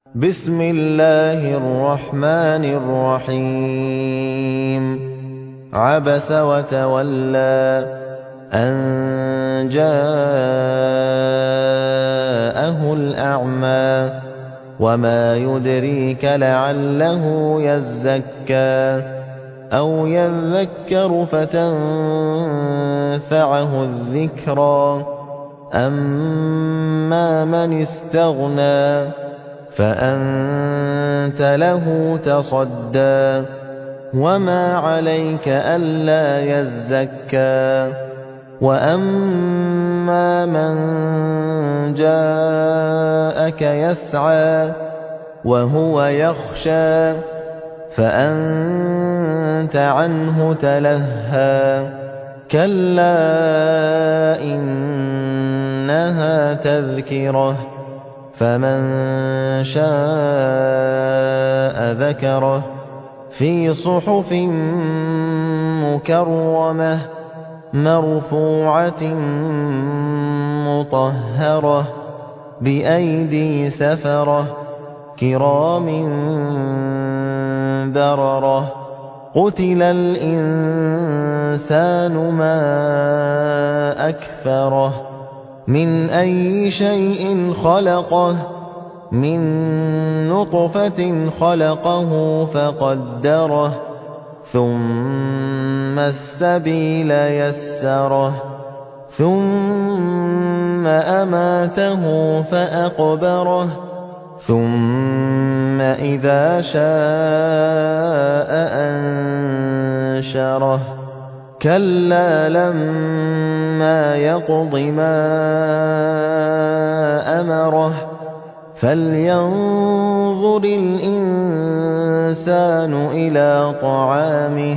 بِسْمِ اللَّهِ الرَّحْمَٰنِ الرَّحِيمِ عَبَسَ وَتَوَلَّىٰ أَن جَاءَهُ الْأَعْمَىٰ وَمَا يُدْرِيكَ لَعَلَّهُ يَزَّكَّىٰ أَوْ يَذَّكَّرُ فَتَنفَعَهُ الذِّكْرَىٰ أَمَّا مَنِ اسْتَغْنَىٰ فَأَنتَ لَهُ تَصَدَّىٰ وَمَا عَلَيْكَ أَلَّا يَزَّكَّىٰ وَأَمَّا مَن جَاءَكَ يَسْعَىٰ وَهُوَ يَخْشَىٰ فَأَنتَ عَنْهُ تَلَهَّىٰ كَلَّا إِنَّهَا تَذْكِرَةٌ فَمَن شَاءَ ذَكَرَهُ فِي صُحُفٍ مُّكَرَّمَةٍ مَّرْفُوعَةٍ مُّطَهَّرَةٍ بِأَيْدِي سَفَرَةٍ كِرَامٍ بَرَرَةٍ قُتِلَ الْإِنسَانُ مَا أَكْفَرَهُ مِنْ أَيِّ شَيْءٍ خَلَقَهُ مِن نُّطْفَةٍ خَلَقَهُ فَقَدَّرَهُ ثُمَّ السَّبِيلَ يَسَّرَهُ ثُمَّ أَمَاتَهُ فَأَقْبَرَهُ ثُمَّ إِذَا شَاءَ أَنشَرَهُ كَلَّا لَمَّا يَقْضِ مَا أَمَرَهُ فَلْيَنظُرِ الْإِنسَانُ إِلَىٰ طَعَامِهِ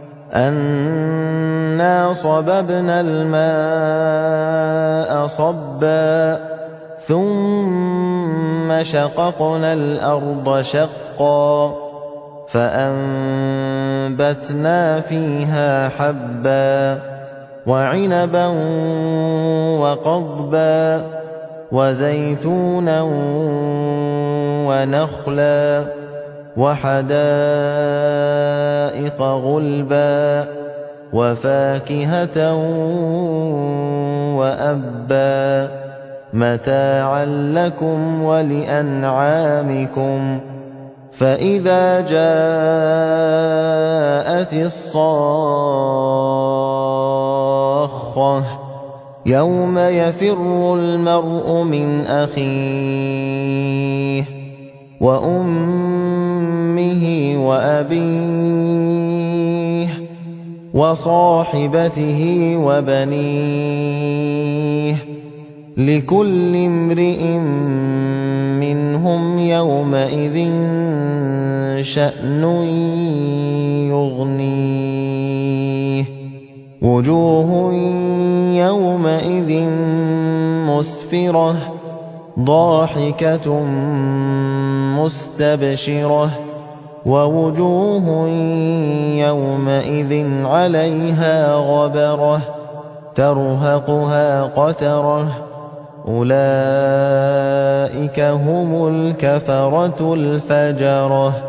أَنَّا صَبَبْنَا الْمَاءَ صَبًّا ثُمَّ شَقَقْنَا الْأَرْضَ شَقًّا فَأَنبَتْنَا فِيهَا حَبًّا وَعِنَبًا وَقَضْبًا وَزَيْتُونًا وَنَخْلًا وَحَدَائِقَ غُلْبًا وَفَاكِهَةً وَأَبًّا مَّتَاعًا لَّكُمْ وَلِأَنْعَامِكُمْ فَإِذَا جَاءَتِ الصَّاخَّةُ يَوْمَ يَفِرُّ الْمَرْءُ مِنْ أَخِيهِ وَأُمِّهِ وَأَبِيهِ وَصَاحِبَتِهِ وَبَنِيهِ لِكُلِّ امْرِئٍ مِّنْهُمْ يَوْمَئِذٍ شَأْنٌ يُغْنِيهِ وُجُوهٌ يَوْمَئِذٍ مُّسْفِرَةٌ ضَاحِكَةٌ مُّسْتَبْشِرَةٌ وَوُجُوهٌ يَوْمَئِذٍ عَلَيْهَا غَبَرَةٌ تَرْهَقُهَا قَتَرَةٌ أُولَٰئِكَ هُمُ الْكَفَرَةُ الْفَجَرَةُ